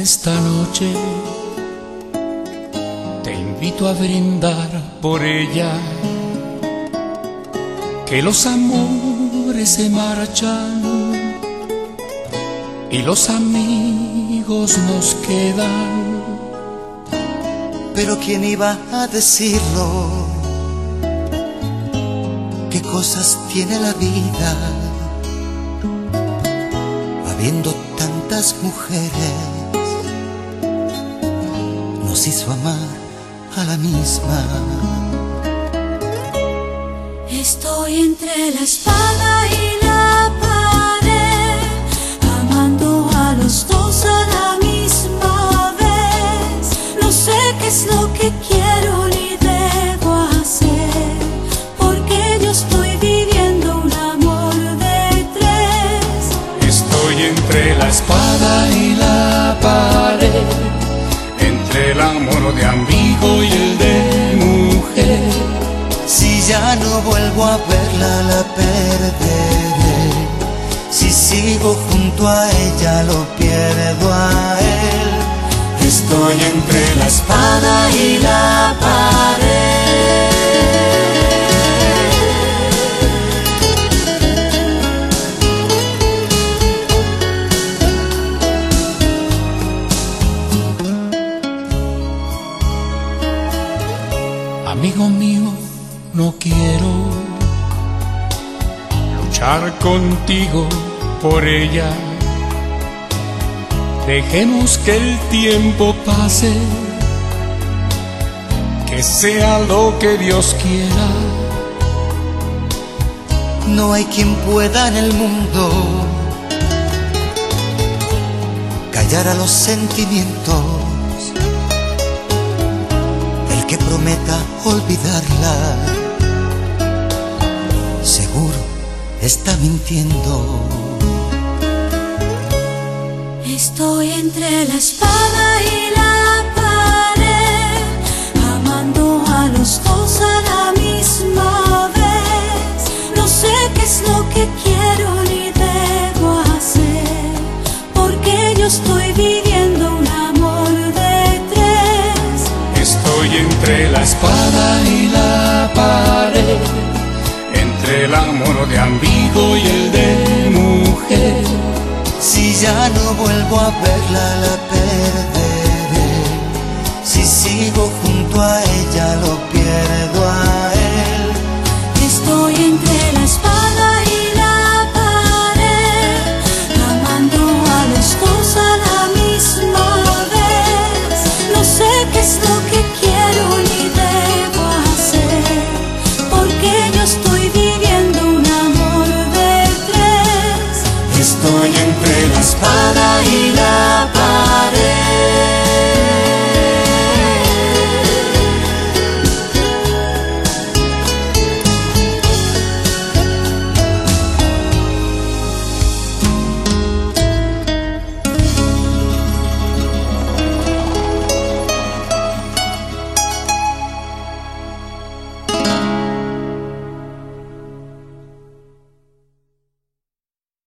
Esta noche te invito a brindar por ella, que los amores se marchan y los amigos nos quedan. Pero ¿quién iba a decirlo? ¿Qué cosas tiene la vida? Habiendo tantas mujeres, nos hizo amar a la misma. Estoy entre la espada y la pared, amando a los dos a la misma vez. No sé qué es lo que quiero ni debo hacer, porque yo estoy viviendo un amor de tres. Estoy entre la espada y la pared, entre el amor de amigo y el de mujer. Si ya no vuelvo a verla, la perderé. Si sigo junto a ella, lo pierdo a él. Estoy entre la espada y la pared. Amigo mío, no quiero luchar contigo por ella. Dejemos que el tiempo pase, que sea lo que Dios quiera. No hay quien pueda en el mundo callar a los sentimientos. El que prometa olvidarla, seguro está mintiendo. Estoy entre la espada y la pared, amando a los dos a la misma vez. No sé qué es lo que quiero ni debo hacer, porque yo estoy viviendo un amor de tres. Estoy entre la espada y la pared, entre el amor de amigo y el de mujer. Si ya no vuelvo a verla, la perderé. Si sigo junto a ella,